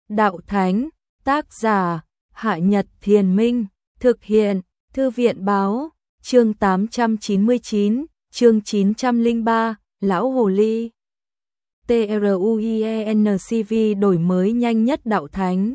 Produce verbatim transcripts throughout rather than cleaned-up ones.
Đạo Thánh, tác giả, Hạ Nhật Thiền Minh, thực hiện, Thư viện Báo, chương tám trăm chín mươi chín, chương chín trăm lẻ ba, Lão Hồ Ly. TRUIENCV đổi mới nhanh nhất Đạo Thánh.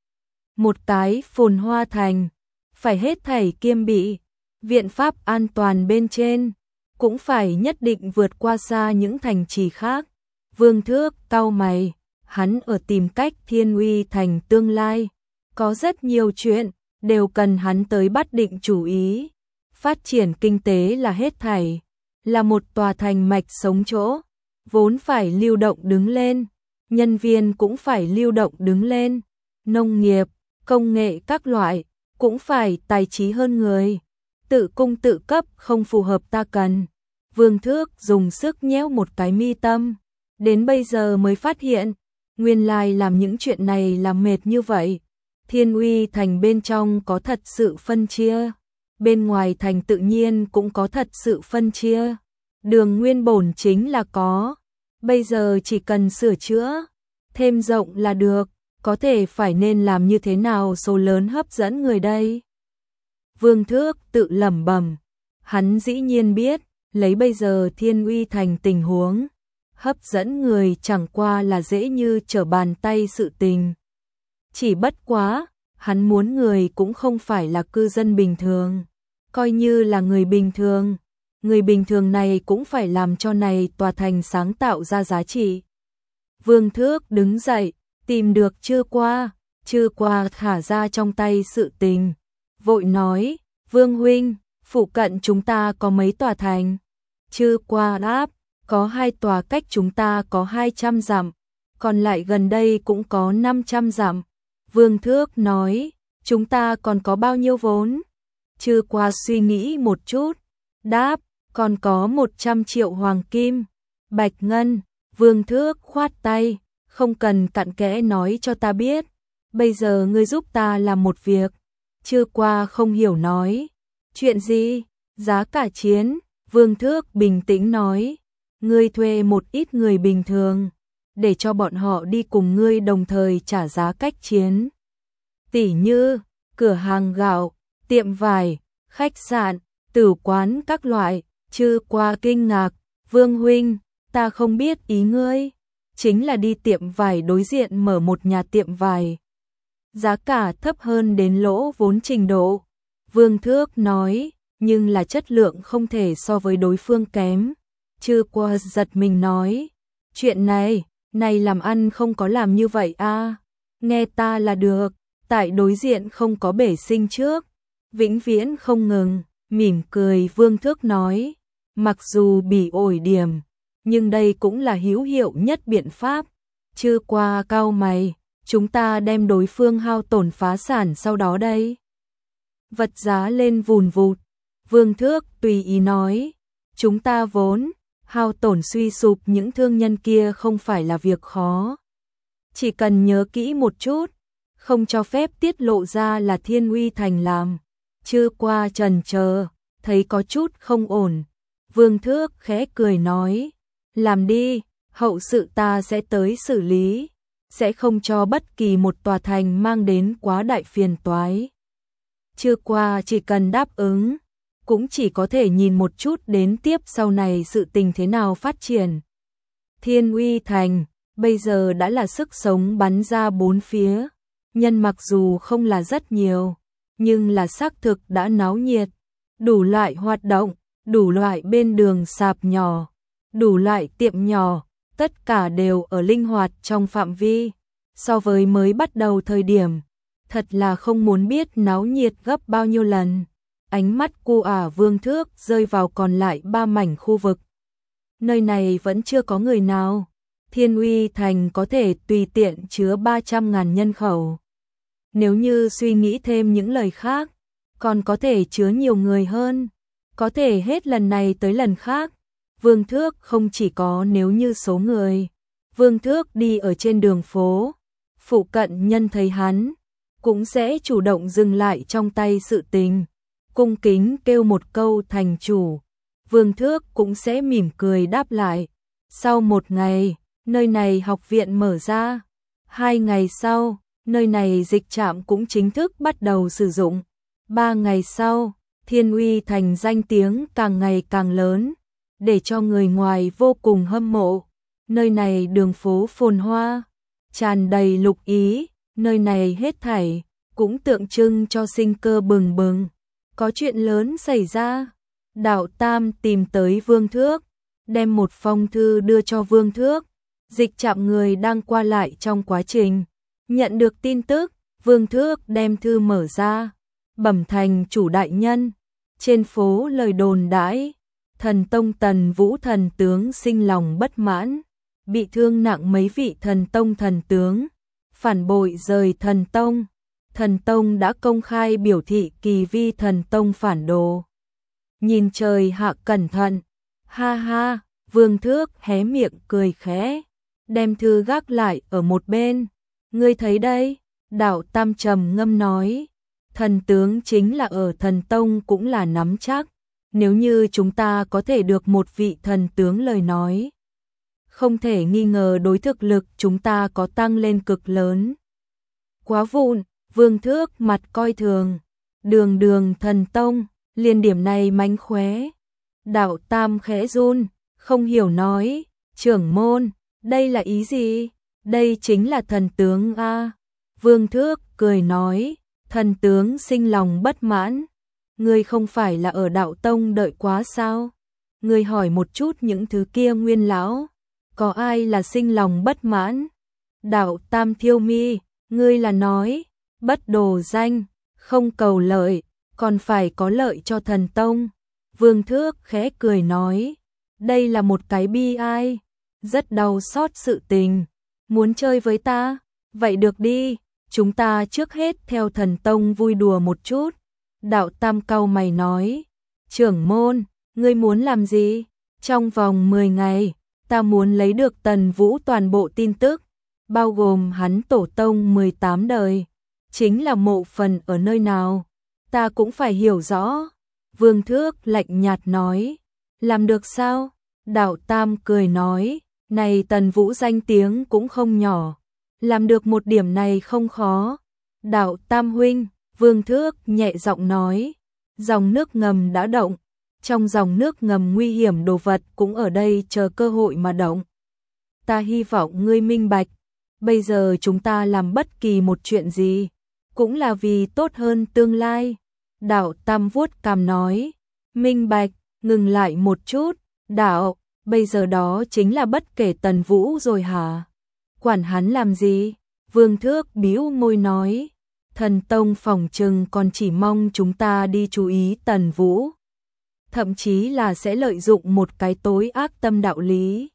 Một cái phồn hoa thành, phải hết thảy kiêm bị, viện pháp an toàn bên trên, cũng phải nhất định vượt qua xa những thành trì khác. Vương Thước cau mày, hắn ở tìm cách thiên uy thành tương lai, có rất nhiều chuyện, đều cần hắn tới bắt định chủ ý. Phát triển kinh tế là hết thảy, là một tòa thành mạch sống chỗ, vốn phải lưu động đứng lên, nhân viên cũng phải lưu động đứng lên, nông nghiệp, công nghệ các loại, cũng phải tài trí hơn người. Tự cung tự cấp không phù hợp ta cần. Vương Thước dùng sức nhéo một cái mi tâm, đến bây giờ mới phát hiện, nguyên lai làm những chuyện này là mệt như vậy. Thiên uy thành bên trong có thật sự phân chia, bên ngoài thành tự nhiên cũng có thật sự phân chia. Đường nguyên bổn chính là có, bây giờ chỉ cần sửa chữa, thêm rộng là được, có thể phải nên làm như thế nào số lớn hấp dẫn người đây. Vương Thước tự lẩm bẩm, hắn dĩ nhiên biết, lấy bây giờ thiên uy thành tình huống, hấp dẫn người chẳng qua là dễ như trở bàn tay sự tình. Chỉ bất quá, hắn muốn người cũng không phải là cư dân bình thường, coi như là người bình thường, người bình thường này cũng phải làm cho này tòa thành sáng tạo ra giá trị. Vương Thước đứng dậy, tìm được Chư Qua, Chư Qua thả ra trong tay sự tình, vội nói, Vương huynh, phụ cận chúng ta có mấy tòa thành? Chư Qua đáp, có hai tòa cách chúng ta có hai trăm dặm, còn lại gần đây cũng có năm trăm dặm. Vương Thước nói, chúng ta còn có bao nhiêu vốn? Chư Qua suy nghĩ một chút, đáp, còn có một trăm triệu hoàng kim, bạch ngân. Vương Thước khoát tay, không cần cặn kẽ nói cho ta biết, bây giờ ngươi giúp ta làm một việc. Chư Qua không hiểu nói, chuyện gì? Giá cả chiến. Vương Thước bình tĩnh nói, ngươi thuê một ít người bình thường, để cho bọn họ đi cùng ngươi đồng thời trả giá cách chiến. Tỉ như, cửa hàng gạo, tiệm vải, khách sạn, tử quán các loại. Chư Qua kinh ngạc, Vương huynh, ta không biết ý ngươi, chính là đi tiệm vải đối diện mở một nhà tiệm vải. Giá cả thấp hơn đến lỗ vốn trình độ. Vương Thước nói, nhưng là chất lượng không thể so với đối phương kém. Chư Qua giật mình nói, chuyện này, này làm ăn không có làm như vậy a. Nghe ta là được, tại đối diện không có bể sinh trước, vĩnh viễn không ngừng. Mỉm cười Vương Thước nói, mặc dù bị ổi điểm, nhưng đây cũng là hữu hiệu nhất biện pháp. Chư Qua cau mày, chúng ta đem đối phương hao tổn phá sản sau đó đây. Vật giá lên vùn vụt. Vương Thước tùy ý nói, chúng ta vốn, hao tổn suy sụp những thương nhân kia không phải là việc khó. Chỉ cần nhớ kỹ một chút, không cho phép tiết lộ ra là thiên uy thành làm. Chư Qua chần chờ, thấy có chút không ổn. Vương Thước khẽ cười nói, làm đi, hậu sự ta sẽ tới xử lý, sẽ không cho bất kỳ một tòa thành mang đến quá đại phiền toái. Chư Qua chỉ cần đáp ứng, cũng chỉ có thể nhìn một chút đến tiếp sau này sự tình thế nào phát triển. Thiên uy thành, bây giờ đã là sức sống bắn ra bốn phía, nhân mặc dù không là rất nhiều, nhưng là xác thực đã náo nhiệt, đủ loại hoạt động, đủ loại bên đường sạp nhỏ, đủ loại tiệm nhỏ, tất cả đều ở linh hoạt trong phạm vi. So với mới bắt đầu thời điểm, thật là không muốn biết náo nhiệt gấp bao nhiêu lần. Ánh mắt cu ả Vương Thước rơi vào còn lại ba mảnh khu vực. Nơi này vẫn chưa có người nào. Thiên uy thành có thể tùy tiện chứa ba trăm ngàn nhân khẩu. Nếu như suy nghĩ thêm những lời khác, còn có thể chứa nhiều người hơn. Có thể hết lần này tới lần khác. Vương Thước không chỉ có nếu như số người. Vương Thước đi ở trên đường phố, phụ cận nhân thấy hắn, cũng sẽ chủ động dừng lại trong tay sự tình, cung kính kêu một câu thành chủ. Vương Thước cũng sẽ mỉm cười đáp lại. Sau một ngày, nơi này học viện mở ra. Hai ngày sau, nơi này dịch trạm cũng chính thức bắt đầu sử dụng. Ba ngày sau, Thiên Uy Thành danh tiếng càng ngày càng lớn, để cho người ngoài vô cùng hâm mộ. Nơi này đường phố phồn hoa, tràn đầy lục ý, nơi này hết thảy cũng tượng trưng cho sinh cơ bừng bừng. Có chuyện lớn xảy ra, Đạo Tam tìm tới Vương Thước, đem một phong thư đưa cho Vương Thước. Dịch trạm người đang qua lại trong quá trình nhận được tin tức, Vương Thước đem thư mở ra, bẩm thành chủ đại nhân. Trên phố lời đồn đãi, thần tông Tần Vũ thần tướng sinh lòng bất mãn, bị thương nặng mấy vị thần tông thần tướng, phản bội rời thần tông. Thần tông đã công khai biểu thị kỳ vi thần tông phản đồ. Nhìn trời hạ cẩn thận, ha ha, Vương Thước hé miệng cười khẽ, đem thư gác lại ở một bên. Ngươi thấy đây, Đạo Tam trầm ngâm nói, thần tướng chính là ở thần tông cũng là nắm chắc, nếu như chúng ta có thể được một vị thần tướng lời nói, không thể nghi ngờ đối thực lực chúng ta có tăng lên cực lớn. Quá vụn, Vương Thước mặt coi thường, đường đường thần tông, liền điểm này mánh khóe. Đạo Tam khẽ run, không hiểu nói, trưởng môn, đây là ý gì? Đây chính là thần tướng a. Vương Thước cười nói, thần tướng sinh lòng bất mãn. Ngươi không phải là ở Đạo Tông đợi quá sao? Ngươi hỏi một chút những thứ kia nguyên lão, có ai là sinh lòng bất mãn? Đạo Tam thiêu mi, ngươi là nói, bất đồ danh, không cầu lợi, còn phải có lợi cho thần tông. Vương Thước khẽ cười nói, đây là một cái bi ai, rất đau xót sự tình. Muốn chơi với ta? Vậy được đi, chúng ta trước hết theo thần tông vui đùa một chút. Đạo Tam cau mày nói, trưởng môn, ngươi muốn làm gì? Trong vòng mười ngày, ta muốn lấy được Tần Vũ toàn bộ tin tức, bao gồm hắn tổ tông mười tám đời, chính là mộ phần ở nơi nào, ta cũng phải hiểu rõ. Vương Thước lạnh nhạt nói, làm được sao? Đạo Tam cười nói, này Tần Vũ danh tiếng cũng không nhỏ, làm được một điểm này không khó. Đạo Tam huynh, Vương Thước nhẹ giọng nói, dòng nước ngầm đã động, trong dòng nước ngầm nguy hiểm đồ vật cũng ở đây chờ cơ hội mà động. Ta hy vọng ngươi minh bạch, bây giờ chúng ta làm bất kỳ một chuyện gì, cũng là vì tốt hơn tương lai. Đạo Tam vuốt cằm nói, minh bạch, ngừng lại một chút, đạo, bây giờ đó chính là bất kể Tần Vũ rồi hả? Quản hắn làm gì? Vương Thước bĩu môi nói, thần tông phòng trừng còn chỉ mong chúng ta đi chú ý Tần Vũ, thậm chí là sẽ lợi dụng một cái tối ác tâm đạo lý.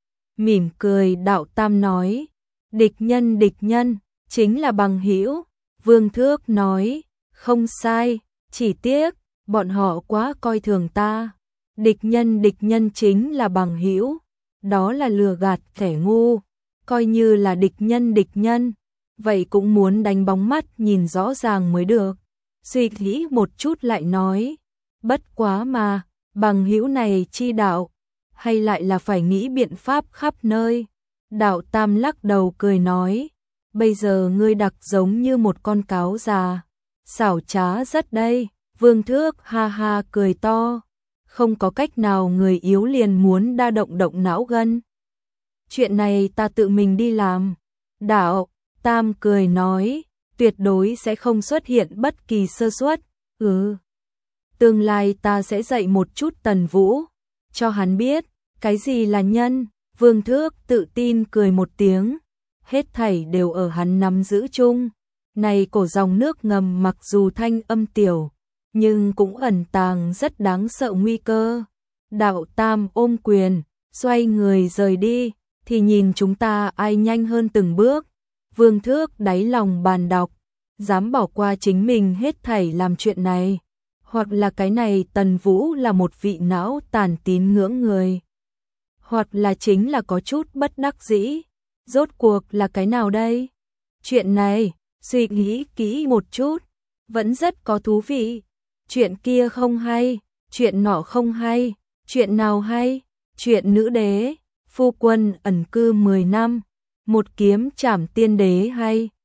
Mỉm cười Đạo Tam nói, địch nhân địch nhân, chính là bằng hữu. Vương Thước nói, không sai, chỉ tiếc, bọn họ quá coi thường ta. Địch nhân địch nhân chính là bằng hữu, đó là lừa gạt kẻ ngu. Coi như là địch nhân địch nhân, vậy cũng muốn đánh bóng mắt nhìn rõ ràng mới được. Suy nghĩ một chút lại nói, bất quá mà, bằng hữu này chi đạo, hay lại là phải nghĩ biện pháp khắp nơi. Đạo Tam lắc đầu cười nói, bây giờ ngươi đặc giống như một con cáo già, xảo trá rất đây. Vương Thước ha ha cười to, không có cách nào người yếu liền muốn đa động động não gân. Chuyện này ta tự mình đi làm. Đạo Tam cười nói, tuyệt đối sẽ không xuất hiện bất kỳ sơ suất. Ừ, tương lai ta sẽ dạy một chút Tần Vũ, cho hắn biết cái gì là nhân. Vương Thước tự tin cười một tiếng, hết thảy đều ở hắn nắm giữ chung. Này cổ dòng nước ngầm mặc dù thanh âm tiểu, nhưng cũng ẩn tàng rất đáng sợ nguy cơ. Đạo Tam ôm quyền, xoay người rời đi, thì nhìn chúng ta ai nhanh hơn từng bước. Vương Thước đáy lòng bàn đọc, dám bỏ qua chính mình hết thảy làm chuyện này, hoặc là cái này Tần Vũ là một vị não tàn tín ngưỡng người, hoặc là chính là có chút bất đắc dĩ. Rốt cuộc là cái nào đây? Chuyện này, suy nghĩ kỹ một chút, vẫn rất có thú vị. Chuyện kia không hay, chuyện nọ không hay, chuyện nào hay? Chuyện nữ đế, phu quân ẩn cư mười năm, một kiếm trảm tiên đế hay.